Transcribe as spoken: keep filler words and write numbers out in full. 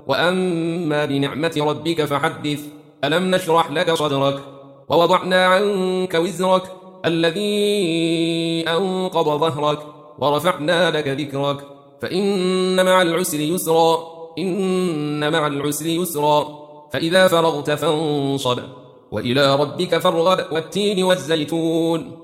وأما بنعمة ربك فحدث. ألم نشرح لك صدرك ووضعنا عنك وزرك الذي أنقض ظهرك ورفعنا لك ذكرك فإن مع العسر يسرا إن مع العسر يسرا فإذا فرغت فانصب وإلى ربك فارغب والتين والزيتون